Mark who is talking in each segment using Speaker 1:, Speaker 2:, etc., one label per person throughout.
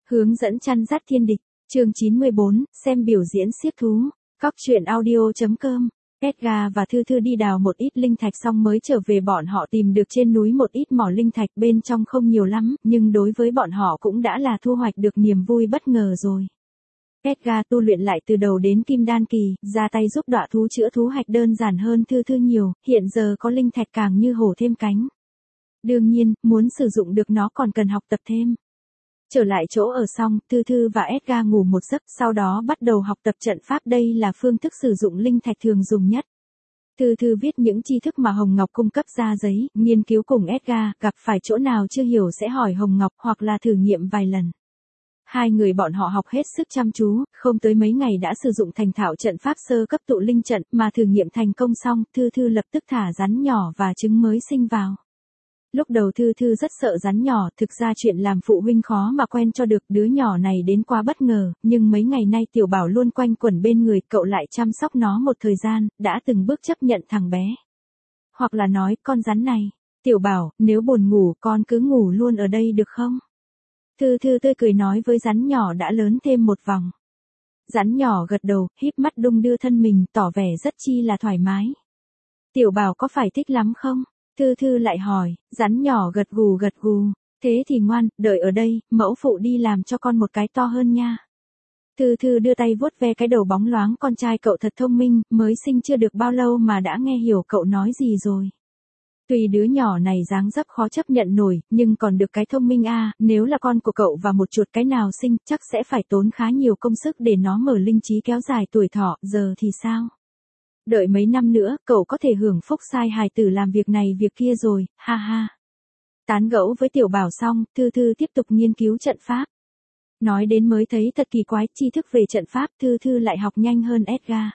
Speaker 1: Hướng dẫn chăn dắt thiên địch, chương 94, xem biểu diễn xiếc thú. Cóc truyện audio.com. Edgar và Thư Thư đi đào một ít linh thạch xong mới trở về, bọn họ tìm được trên núi một ít mỏ linh thạch, bên trong không nhiều lắm, nhưng đối với bọn họ cũng đã là thu hoạch được niềm vui bất ngờ rồi. Edgar tu luyện lại từ đầu đến kim đan kỳ, ra tay giúp đọa thú chữa thú hạch đơn giản hơn Thư Thư nhiều, hiện giờ có linh thạch càng như hổ thêm cánh. Đương nhiên, muốn sử dụng được nó còn cần học tập thêm. Trở lại chỗ ở xong, Thư Thư và Edgar ngủ một giấc, sau đó bắt đầu học tập trận pháp, đây là phương thức sử dụng linh thạch thường dùng nhất. Thư Thư viết những tri thức mà Hồng Ngọc cung cấp ra giấy, nghiên cứu cùng Edgar, gặp phải chỗ nào chưa hiểu sẽ hỏi Hồng Ngọc hoặc là thử nghiệm vài lần. Hai người bọn họ học hết sức chăm chú, không tới mấy ngày đã sử dụng thành thạo trận pháp sơ cấp tụ linh trận, mà thử nghiệm thành công xong, Thư Thư lập tức thả rắn nhỏ và trứng mới sinh vào. Lúc đầu Thư Thư rất sợ rắn nhỏ, thực ra chuyện làm phụ huynh khó mà quen cho được, đứa nhỏ này đến quá bất ngờ, nhưng mấy ngày nay Tiểu Bảo luôn quanh quẩn bên người, cậu lại chăm sóc nó một thời gian, đã từng bước chấp nhận thằng bé. Hoặc là nói, con rắn này, Tiểu Bảo, nếu buồn ngủ con cứ ngủ luôn ở đây được không? Thư Thư tươi cười nói với rắn nhỏ đã lớn thêm một vòng. Rắn nhỏ gật đầu, híp mắt đung đưa thân mình, tỏ vẻ rất chi là thoải mái. Tiểu Bảo có phải thích lắm không? Thư Thư lại hỏi, rắn nhỏ gật gù, thế thì ngoan, đợi ở đây, mẫu phụ đi làm cho con một cái to hơn nha. Thư Thư đưa tay vuốt ve cái đầu bóng loáng, con trai cậu thật thông minh, mới sinh chưa được bao lâu mà đã nghe hiểu cậu nói gì rồi. Tuy đứa nhỏ này dáng dấp khó chấp nhận nổi, nhưng còn được cái thông minh a, nếu là con của cậu và một chuột cái nào sinh, chắc sẽ phải tốn khá nhiều công sức để nó mở linh trí kéo dài tuổi thọ, giờ thì sao? Đợi mấy năm nữa, cậu có thể hưởng phúc sai hài tử làm việc này việc kia rồi, ha ha. Tán gẫu với Tiểu Bảo xong, Thư Thư tiếp tục nghiên cứu trận pháp. Nói đến mới thấy thật kỳ quái, tri thức về trận pháp, Thư Thư lại học nhanh hơn Edgar.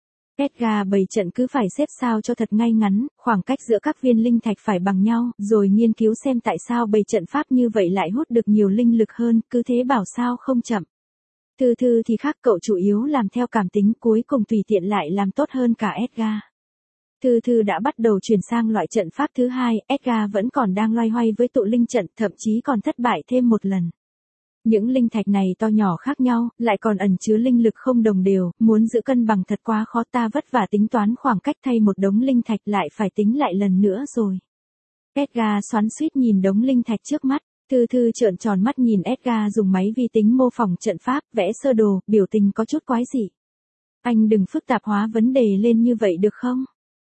Speaker 1: Edgar bày trận cứ phải xếp sao cho thật ngay ngắn, khoảng cách giữa các viên linh thạch phải bằng nhau, rồi nghiên cứu xem tại sao bày trận pháp như vậy lại hút được nhiều linh lực hơn, cứ thế bảo sao không chậm. Thư Thư thì khác, cậu chủ yếu làm theo cảm tính, cuối cùng tùy tiện lại làm tốt hơn cả Edgar. Thư Thư đã bắt đầu chuyển sang loại trận pháp thứ hai, Edgar vẫn còn đang loay hoay với tụ linh trận, thậm chí còn thất bại thêm một lần. Những linh thạch này to nhỏ khác nhau, lại còn ẩn chứa linh lực không đồng đều, muốn giữ cân bằng thật quá khó, ta vất vả tính toán khoảng cách thay một đống linh thạch lại phải tính lại lần nữa rồi. Edgar xoắn xuýt nhìn đống linh thạch trước mắt. Thư Thư trợn tròn mắt nhìn Edgar dùng máy vi tính mô phỏng trận pháp, vẽ sơ đồ, biểu tình có chút quái dị. Anh đừng phức tạp hóa vấn đề lên như vậy được không?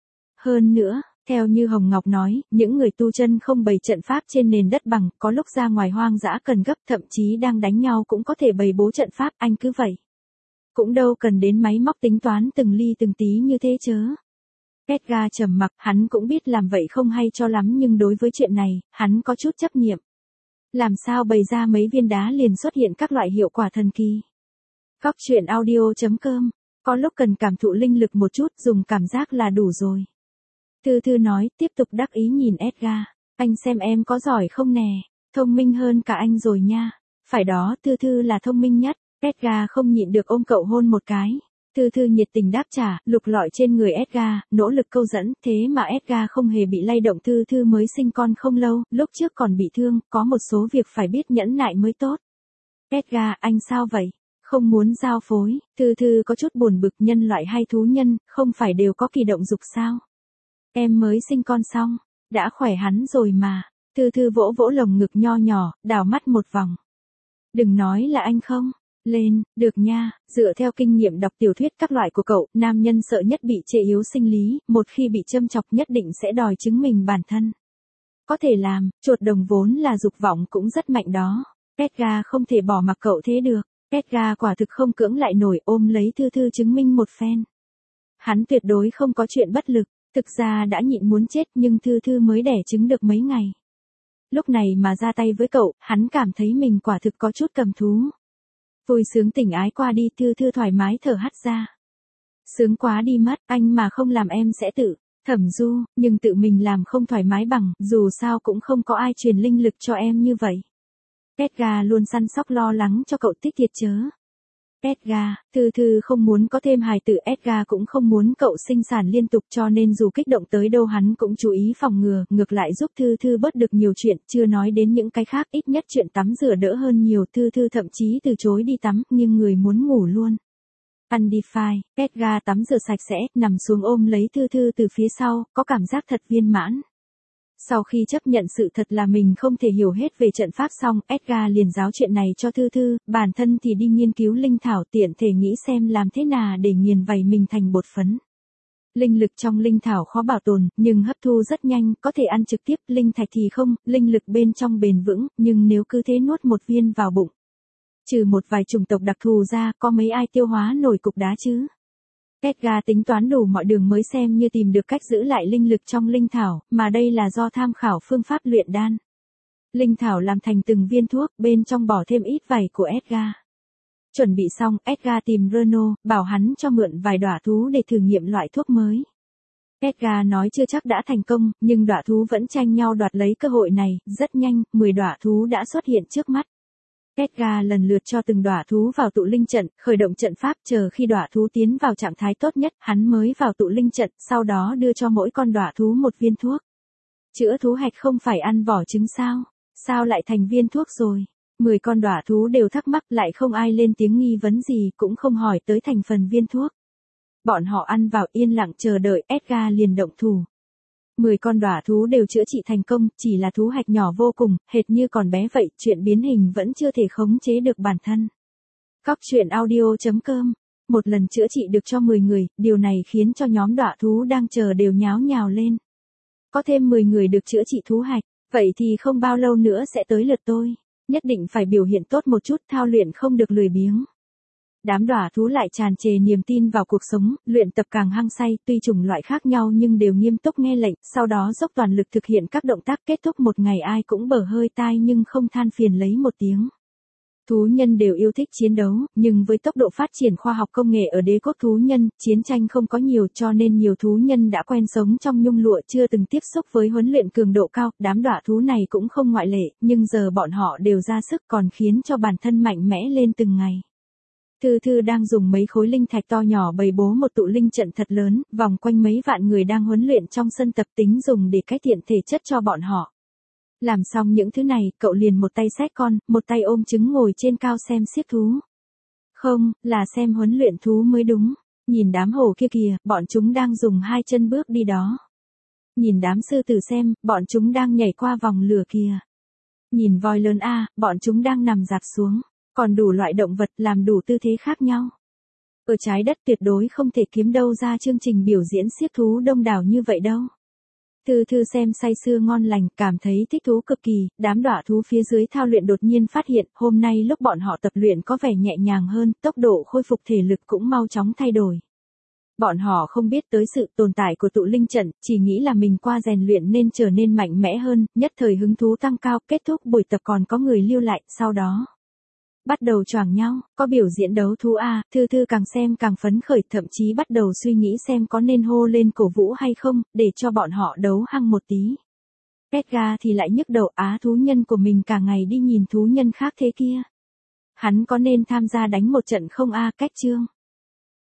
Speaker 1: Hơn nữa, theo như Hồng Ngọc nói, những người tu chân không bày trận pháp trên nền đất bằng, có lúc ra ngoài hoang dã cần gấp, thậm chí đang đánh nhau cũng có thể bày bố trận pháp, anh cứ vậy. Cũng đâu cần đến máy móc tính toán từng ly từng tí như thế chớ. Edgar trầm mặc, hắn cũng biết làm vậy không hay cho lắm, nhưng đối với chuyện này, hắn có chút chấp niệm. Làm sao bày ra mấy viên đá liền xuất hiện các loại hiệu quả thần kỳ. Cóc truyện audio.com. Có lúc cần cảm thụ linh lực một chút, dùng cảm giác là đủ rồi. Thư Thư nói, tiếp tục đắc ý nhìn Edgar. Anh xem em có giỏi không nè, thông minh hơn cả anh rồi nha. Phải đó, Thư Thư là thông minh nhất. Edgar không nhịn được ôm cậu hôn một cái. Thư Thư nhiệt tình đáp trả, lục lọi trên người Edgar, nỗ lực câu dẫn, thế mà Edgar không hề bị lay động. Thư Thư mới sinh con không lâu, lúc trước còn bị thương, có một số việc phải biết nhẫn nại mới tốt. Edgar, anh sao vậy? Không muốn giao phối. Thư Thư có chút buồn bực, nhân loại hay thú nhân, không phải đều có kỳ động dục sao? Em mới sinh con xong, đã khỏe hắn rồi mà. Thư Thư vỗ vỗ lồng ngực nho nhỏ, đảo mắt một vòng. Đừng nói là anh không. Lên, được nha, dựa theo kinh nghiệm đọc tiểu thuyết các loại của cậu, nam nhân sợ nhất bị chê yếu sinh lý, một khi bị châm chọc nhất định sẽ đòi chứng minh bản thân. Có thể làm, chuột đồng vốn là dục vọng cũng rất mạnh đó. Edgar không thể bỏ mặc cậu thế được. Edgar quả thực không cưỡng lại nổi, ôm lấy Thư Thư chứng minh một phen. Hắn tuyệt đối không có chuyện bất lực, thực ra đã nhịn muốn chết nhưng Thư Thư mới đẻ trứng được mấy ngày. Lúc này mà ra tay với cậu, hắn cảm thấy mình quả thực có chút cầm thú. Vui sướng tình ái qua đi, Thư Thư thoải mái thở hắt ra. Sướng quá đi mất, anh mà không làm em sẽ tự thẩm du, nhưng tự mình làm không thoải mái bằng, dù sao cũng không có ai truyền linh lực cho em như vậy. Edgar luôn săn sóc lo lắng cho cậu, tích thiệt chớ. Edgar, Thư Thư không muốn có thêm hài tử, Edgar cũng không muốn cậu sinh sản liên tục, cho nên dù kích động tới đâu hắn cũng chú ý phòng ngừa, ngược lại giúp Thư Thư bớt được nhiều chuyện, chưa nói đến những cái khác, ít nhất chuyện tắm rửa đỡ hơn nhiều, Thư Thư thậm chí từ chối đi tắm, nhưng người muốn ngủ luôn. Undefined, Edgar tắm rửa sạch sẽ, nằm xuống ôm lấy Thư Thư từ phía sau, có cảm giác thật viên mãn. Sau khi chấp nhận sự thật là mình không thể hiểu hết về trận pháp xong, Edgar liền giáo chuyện này cho Thư Thư, bản thân thì đi nghiên cứu linh thảo, tiện thể nghĩ xem làm thế nào để nghiền vảy mình thành bột phấn. Linh lực trong linh thảo khó bảo tồn, nhưng hấp thu rất nhanh, có thể ăn trực tiếp, linh thạch thì không, linh lực bên trong bền vững, nhưng nếu cứ thế nuốt một viên vào bụng. Trừ một vài chủng tộc đặc thù ra, có mấy ai tiêu hóa nổi cục đá chứ? Edgar tính toán đủ mọi đường mới xem như tìm được cách giữ lại linh lực trong linh thảo, mà đây là do tham khảo phương pháp luyện đan. Linh thảo làm thành từng viên thuốc, bên trong bỏ thêm ít vảy của Edgar. Chuẩn bị xong, Edgar tìm Renault, bảo hắn cho mượn vài đọa thú để thử nghiệm loại thuốc mới. Edgar nói chưa chắc đã thành công, nhưng đọa thú vẫn tranh nhau đoạt lấy cơ hội này, rất nhanh, 10 đọa thú đã xuất hiện trước mắt. Edgar lần lượt cho từng đọa thú vào tụ linh trận, khởi động trận pháp, chờ khi đọa thú tiến vào trạng thái tốt nhất, hắn mới vào tụ linh trận, sau đó đưa cho mỗi con đọa thú một viên thuốc. Chữa thú hạch không phải ăn vỏ trứng sao? Sao lại thành viên thuốc rồi? 10 con đọa thú đều thắc mắc, lại không ai lên tiếng nghi vấn gì, cũng không hỏi tới thành phần viên thuốc. Bọn họ ăn vào yên lặng chờ đợi, Edgar liền động thủ. 10 con đọa thú đều chữa trị thành công, chỉ là thú hạch nhỏ vô cùng, hệt như còn bé vậy, chuyện biến hình vẫn chưa thể khống chế được bản thân. Cóc truyện audio.com. Một lần chữa trị được cho 10 người, điều này khiến cho nhóm đọa thú đang chờ đều nháo nhào lên. Có thêm 10 người được chữa trị thú hạch, vậy thì không bao lâu nữa sẽ tới lượt tôi. Nhất định phải biểu hiện tốt một chút, thao luyện không được lười biếng. Đám đọa thú lại tràn trề niềm tin vào cuộc sống, luyện tập càng hăng say, tuy chủng loại khác nhau nhưng đều nghiêm túc nghe lệnh, sau đó dốc toàn lực thực hiện các động tác, kết thúc một ngày ai cũng bở hơi tai nhưng không than phiền lấy một tiếng. Thú nhân đều yêu thích chiến đấu, nhưng với tốc độ phát triển khoa học công nghệ ở đế quốc thú nhân, chiến tranh không có nhiều cho nên nhiều thú nhân đã quen sống trong nhung lụa, chưa từng tiếp xúc với huấn luyện cường độ cao, đám đọa thú này cũng không ngoại lệ, nhưng giờ bọn họ đều ra sức còn khiến cho bản thân mạnh mẽ lên từng ngày. Thư Thư đang dùng mấy khối linh thạch to nhỏ bày bố một tụ linh trận thật lớn, vòng quanh mấy vạn người đang huấn luyện trong sân tập, tính dùng để cải thiện thể chất cho bọn họ. Làm xong những thứ này, cậu liền một tay xách con, một tay ôm trứng ngồi trên cao xem xiếc thú. Không, là xem huấn luyện thú mới đúng. Nhìn đám hổ kia kìa, bọn chúng đang dùng 2 chân bước đi đó. Nhìn đám sư tử xem, bọn chúng đang nhảy qua vòng lửa kìa. Nhìn voi lớn a, bọn chúng đang nằm dạp xuống. Còn đủ loại động vật làm đủ tư thế khác nhau. Ở trái đất tuyệt đối không thể kiếm đâu ra chương trình biểu diễn xiếc thú đông đảo như vậy đâu. Thư Thư xem say sưa ngon lành, cảm thấy thích thú cực kỳ, đám đọa thú phía dưới thao luyện đột nhiên phát hiện, hôm nay lúc bọn họ tập luyện có vẻ nhẹ nhàng hơn, tốc độ khôi phục thể lực cũng mau chóng thay đổi. Bọn họ không biết tới sự tồn tại của tụ linh trận, chỉ nghĩ là mình qua rèn luyện nên trở nên mạnh mẽ hơn, nhất thời hứng thú tăng cao, kết thúc buổi tập còn có người lưu lại, sau đó bắt đầu choảng nhau, có biểu diễn đấu thú a, Thư Thư càng xem càng phấn khởi, thậm chí bắt đầu suy nghĩ xem có nên hô lên cổ vũ hay không, để cho bọn họ đấu hăng một tí. Edgar thì lại nhức đầu, thú nhân của mình cả ngày đi nhìn thú nhân khác thế kia. Hắn có nên tham gia đánh một trận không a, cách chương.